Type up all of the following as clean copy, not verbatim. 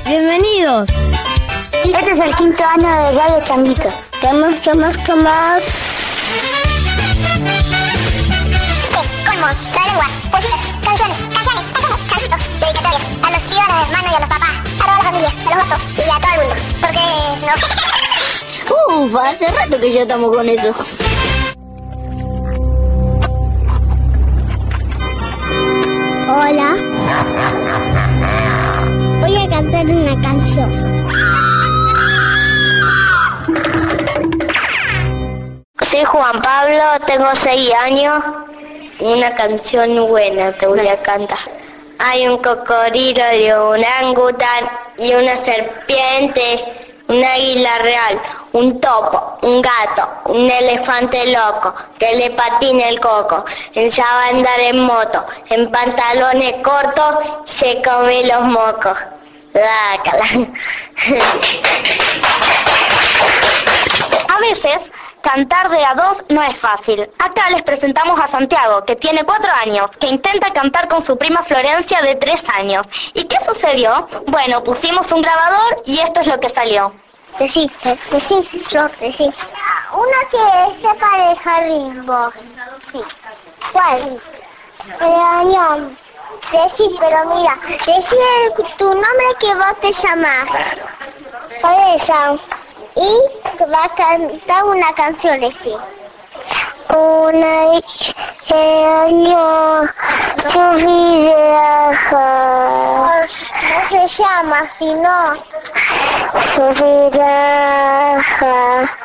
Bienvenidos. Este es el 5º año de Radio Changuito. ¿Qué más? Chistes, colmos, tralenguas, poesías, canciones, changuitos, dedicatorias a los tíos, a los hermanos y a los papás, a toda la familia, a los gatos y a todo el mundo. Porque no. Hace rato que ya estamos con eso. Hola. Voy a cantar una canción. Soy Juan Pablo, tengo 6 años. Una canción buena te voy a cantar. Hay un cocodrilo y un orangután y una serpiente, un águila real, un topo, un gato, un elefante loco que le patina el coco, sabe andar en moto, en pantalones cortos, se come los mocos. Dácala. A veces, cantar de a dos no es fácil. Acá les presentamos a Santiago, que tiene 4 años, que intenta cantar con su prima Florencia de 3 años. ¿Y qué sucedió? Bueno, pusimos un grabador y esto es lo que salió. Decí. Una que sepa de ritmos. Sí. ¿Cuál? Regañón. Decí, pero mira, decí tu nombre que vos te llamás. Soy esa. Y va a cantar una canción, decí. Una año su viraja. No se llama, sino su viraja.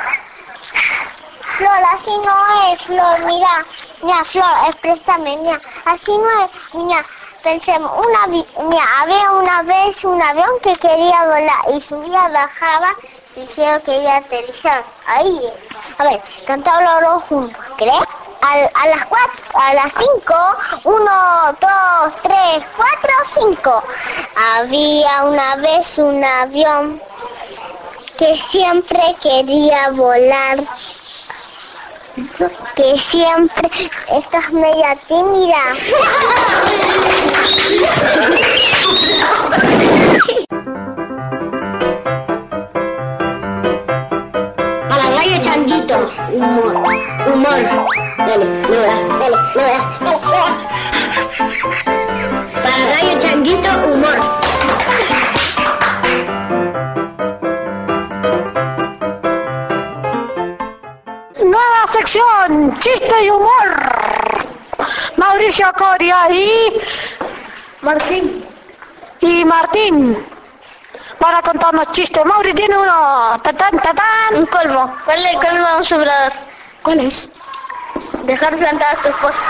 Flor, así no es, Flor, mira, Flor, exprésame, mira, así no es, mira, pensemos, había una vez un avión que quería volar y subía, bajaba, dijeron que iba a aterrizar, ahí, a ver, cantamos los dos juntos, ¿crees? A las 5, 1, 2, 3, 4, 5, había una vez un avión que siempre quería volar, que siempre estás media tímida. Para Radio Changuito, humor. Dale. Para Radio Changuito, humor. Nueva sección, chiste y humor. Mauricio Coria y Martín para contarnos chistes. Mauri tiene uno. Tatán. Un colmo. ¿Cuál es el colmo de un sembrador? ¿Cuál es? Dejar plantada a su esposa.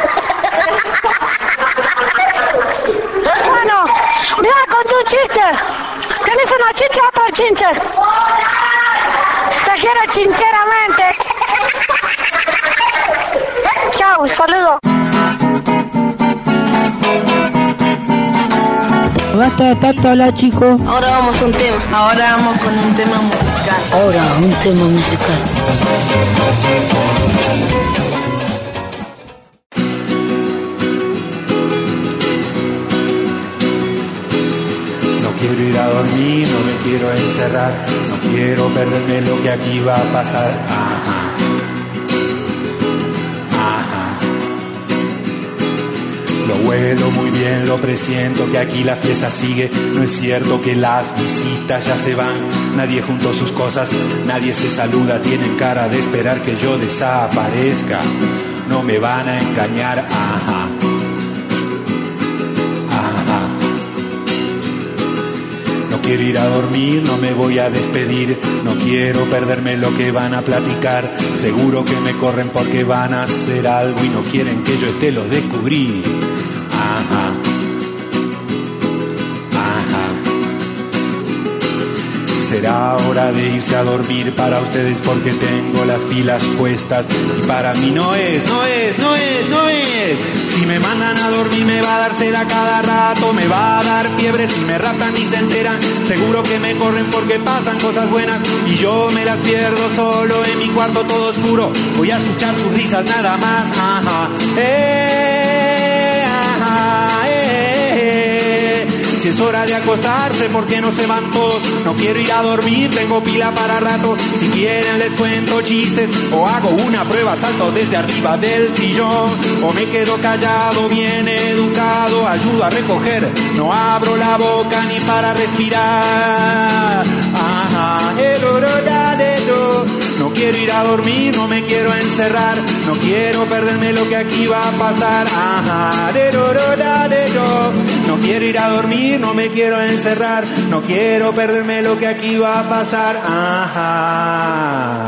Bueno, mira con tu chiste. ¿Tienes una chicha o otro chinche? Te quiero chincheramente. Chao, saludos. Basta de tanto hablar, chicos. Ahora vamos a un tema. Ahora vamos con un tema musical. Ahora, un tema musical. No quiero ir a dormir, no me quiero encerrar, no quiero perderme lo que aquí va a pasar. Ajá. Lo huelo muy bien, lo presiento que aquí la fiesta sigue. No es cierto que las visitas ya se van. Nadie juntó sus cosas, nadie se saluda. Tienen cara de esperar que yo desaparezca. No me van a engañar, ajá. No quiero ir a dormir, no me voy a despedir. No quiero perderme lo que van a platicar. Seguro que me corren porque van a hacer algo y no quieren que yo esté, lo descubrí. Ajá. Será hora de irse a dormir para ustedes porque tengo las pilas puestas. Y para mí no es. Si me mandan a dormir me va a dar sed a cada rato. Me va a dar fiebre si me raptan y se enteran. Seguro que me corren porque pasan cosas buenas y yo me las pierdo solo en mi cuarto todo oscuro. Voy a escuchar sus risas nada más. Ajá. Si es hora de acostarse, ¿por qué no se van todos? No quiero ir a dormir, tengo pila para rato. Si quieren les cuento chistes o hago una prueba, salto desde arriba del sillón. O me quedo callado, bien educado, ayudo a recoger, no abro la boca ni para respirar. Ajá, no quiero ir a dormir, no me quiero encerrar, no quiero perderme lo que aquí va a pasar. Ajá, no quiero ir a dormir, no me quiero encerrar, no quiero perderme lo que aquí va a pasar. Ajá.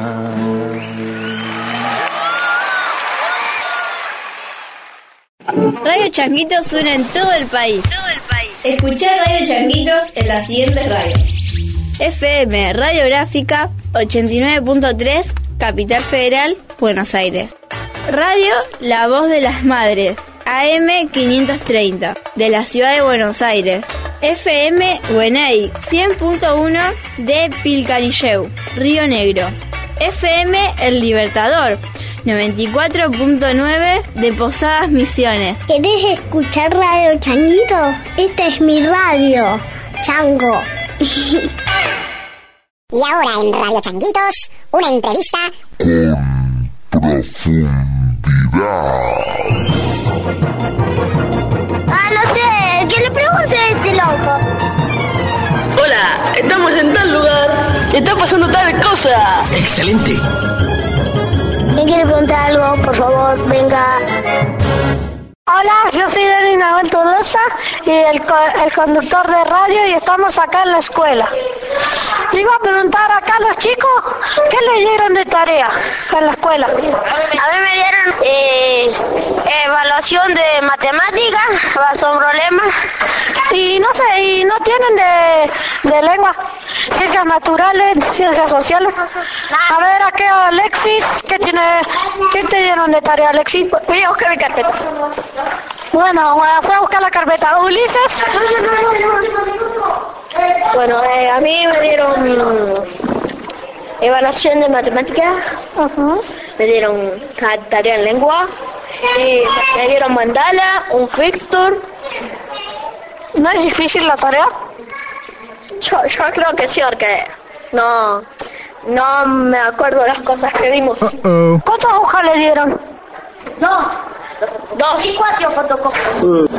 Radio Changuitos suena en todo el país. Escuchar Radio Changuitos en las siguientes radios: FM Radiográfica 89.3, Capital Federal, Buenos Aires. Radio La Voz de las Madres, AM 530, de la ciudad de Buenos Aires. FM Güeney 100.1 de Pilcanilleu, Río Negro. FM El Libertador 94.9 de Posadas Misiones. ¿Querés escuchar Radio Changuito? Esta es mi radio, Chango. Y ahora en Radio Changuitos, una entrevista con profundidad. No sé, que le pregunte a este loco. Hola, estamos en tal lugar y está pasando tal cosa. ¡Excelente! ¿Me quiere preguntar algo? Por favor, venga. Hola, yo soy Dani Nahuel Tolosa y el conductor de radio y estamos acá en la escuela. Le iba a preguntar acá a los chicos qué leyeron de tarea en la escuela. A mí me dieron evaluación de matemáticas, son problemas. Y no sé, y no tienen de lengua, ciencias naturales, ciencias sociales. A ver, ¿a qué Alexis? ¿Qué te dieron de tarea, Alexis? Voy a buscar mi carpeta. Bueno, fue a buscar la carpeta. ¿Ulises? Bueno, a mí me dieron evaluación de matemáticas, me dieron tarea en lengua, y me dieron mandala, un fixture. ¿No es difícil la tarea? Yo creo que sí, porque no me acuerdo las cosas que vimos. ¿Cuántas hojas le dieron? Dos y 4 fotocopias.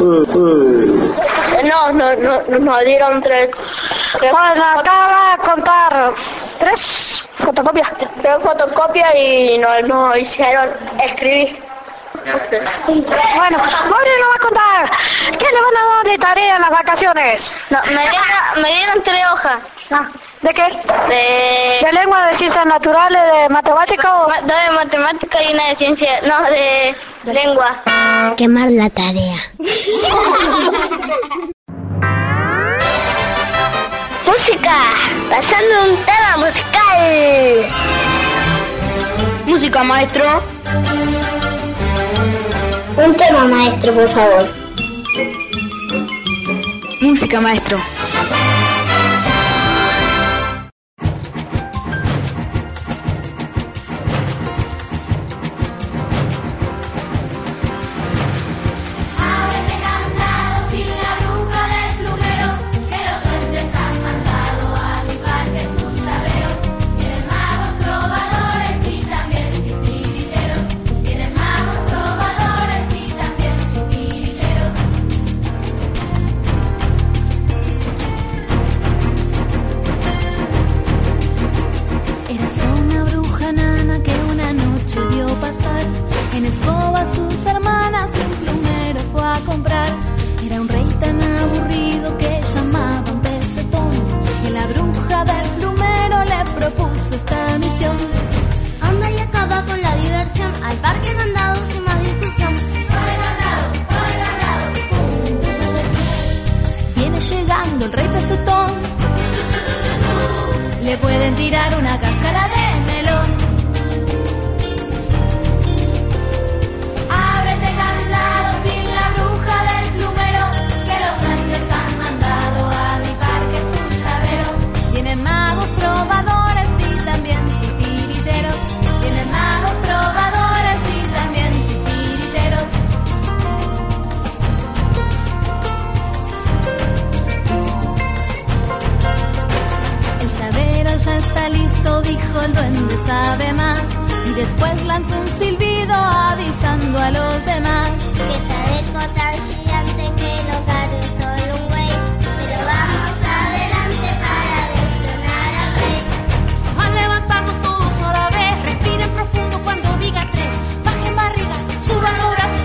No, dieron 3. Bueno, acá va a contar 3 fotocopias. 3 fotocopias y no hicieron escribir. Bueno, Mauri nos va a contar ¿qué le van a dar de tarea en las vacaciones? No, me dieron 3 hojas. ¿De qué? ¿De lengua, de ciencias naturales, de matemáticas o...? 2 de matemática y una de ciencia, no, de lengua. Quemar la tarea. Música, pasando un tema musical. Música, maestro. Un tema, maestro, por favor. Música, maestro. el rey pesetón. Le pueden tirar una cáscara de melón. Ábrete candado sin la bruja del plumero, que los duendes han mandado a mi parque su llavero. Vienen magos trovadores y también titiriteros. Vienen magos trovadores y también titiriteros. dijo el duende sabe más. Y después lanzó un silbido avisando a los demás. Que Tadeco tan gigante que el hogar es solo un güey. Pero vamos adelante para destronar al rey. A levantarnos todos otra vez. Respiren profundo cuando diga 3. Bajen barrigas, suban los brazos.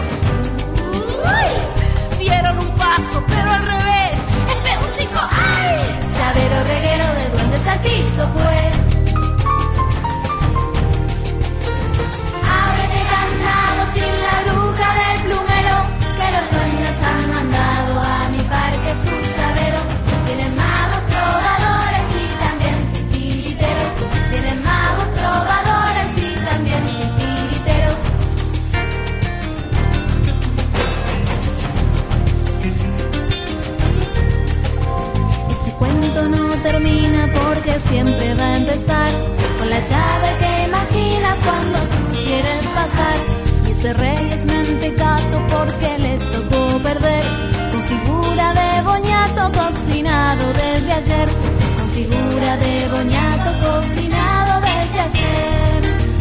¡Uy! Dieron un paso, pero al revés. ¡Espera un chico! ¡Ay! Llavero reguero de duendes al piso fue. Ábrete candado sin la bruja del plumero, que los duendes han mandado a mi parque su llavero. Tienen magos trovadores y también titiriteros. Tienen magos trovadores y también titiriteros. Este cuento no termina porque siempre va a empezar con la llave que imaginas cuando tú quieres pasar. Y ese rey es mentecato porque le tocó perder, con figura de boñato cocinado desde ayer, con figura de boñato cocinado desde ayer.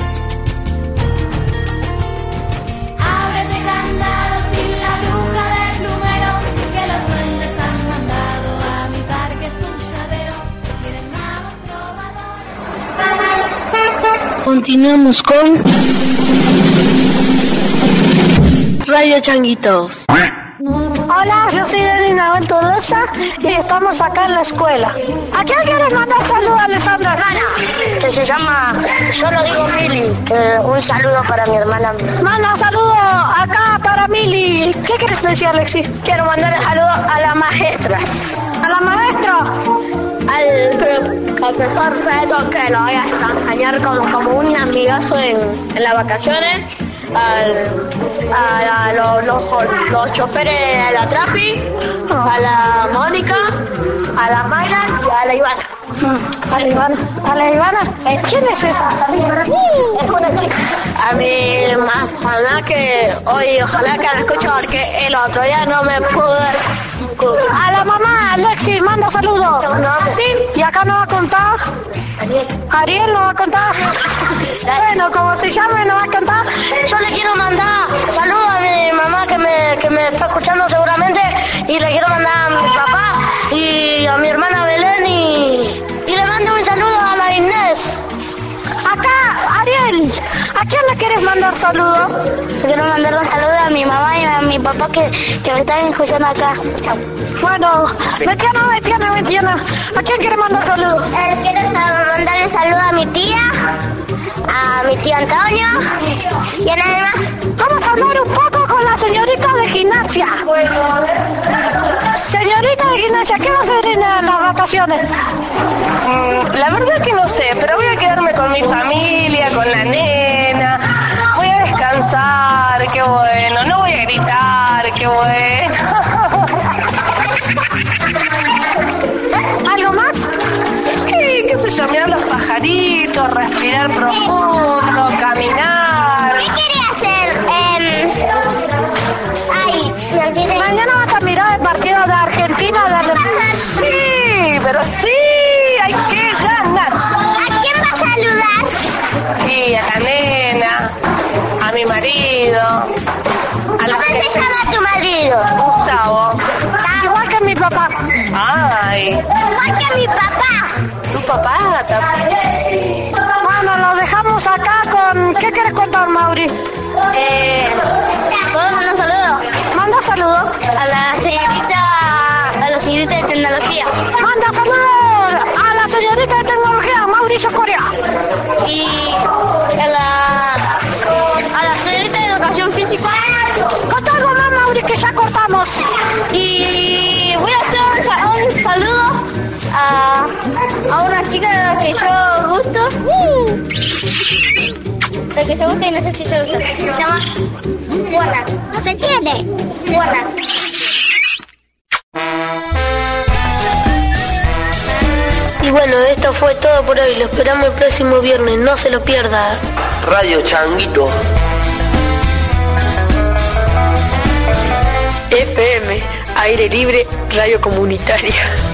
Ábrete candado sin la bruja del plumero, que los duendes han mandado a mi parque su llavero. Tienen magos trovadores. Continuamos con Radio Changuitos. Hola, yo soy Elena Tolosa y estamos acá en la escuela. ¿A quién quieres mandar saludos, Alessandra? Rana, que se llama, yo lo digo Mili, un saludo para mi hermana. Manda saludos acá para Mili. ¿Qué quieres decir, Alexi? Quiero mandarle saludos a las maestras. ¿A la maestra? Al profesor Reto, que lo voy a extrañar como un amigazo en las vacaciones. A los choferes de la Trafi, a la Mónica, a la Mayra y a la Ivana. ¿A la Ivana? ¿Quién es esa? Es una chica. A mi mamá, que hoy ojalá que la escuche porque el otro día no me pude. A la mamá, Alexis, manda saludos. ¿Y acá nos va a contar? Ariel nos va a contar. Bueno, como se llame, nos va a contar. Yo le quiero mandar saludos a mi mamá que me está escuchando seguramente, y le quiero mandar a mi papá y a mi hermana Belén y le mando un saludo a la Inés. Acá, Ariel, ¿a quién le quieres mandar saludos? Quiero mandar un saludo a mi mamá y a mi papá que me están escuchando acá. Bueno, me tiene. ¿A quién quieres mandar saludos? Quiero mandarle saludo a mi tía Antonio y a nadie más. Vamos a hablar un poco con la señorita de gimnasia. Señorita de gimnasia, ¿qué va a hacer en las vacaciones? La verdad que no sé, pero voy a quedarme con mi familia, con la nena. Voy a descansar, qué bueno. No voy a gritar, qué bueno. ¿Algo más? Sí, qué sé yo, mirar los pajaritos, respirar profundo, caminar. ¿Qué quería hacer? Mañana vas a mirar el partido de Argentina de Sí, pero sí, hay que ganar. ¿A quién vas a saludar? Sí, a la nena, a mi marido. ¿Cómo se llama tu marido? Gustavo. Igual que mi papá. Ay. Igual que mi papá. ¿Tu papá también? Bueno, lo dejamos acá con... ¿Qué quieres contar, Mauri? ¿Puedo mandar un saludo? Manda saludos. A la señorita de tecnología. Manda saludos a la señorita de tecnología, Mauricio Coria. Y a la señorita de educación física. Contá algo más, Mauri, que ya cortamos. Y voy a hacer un saludo a una chica que yo gusto. La que se gusta y no sé si se gusta. Se llama Juana. No se entiende. Juana. Y bueno, esto fue todo por hoy. Lo esperamos el próximo viernes. No se lo pierda. Radio Changuito. FM, aire libre, radio comunitaria.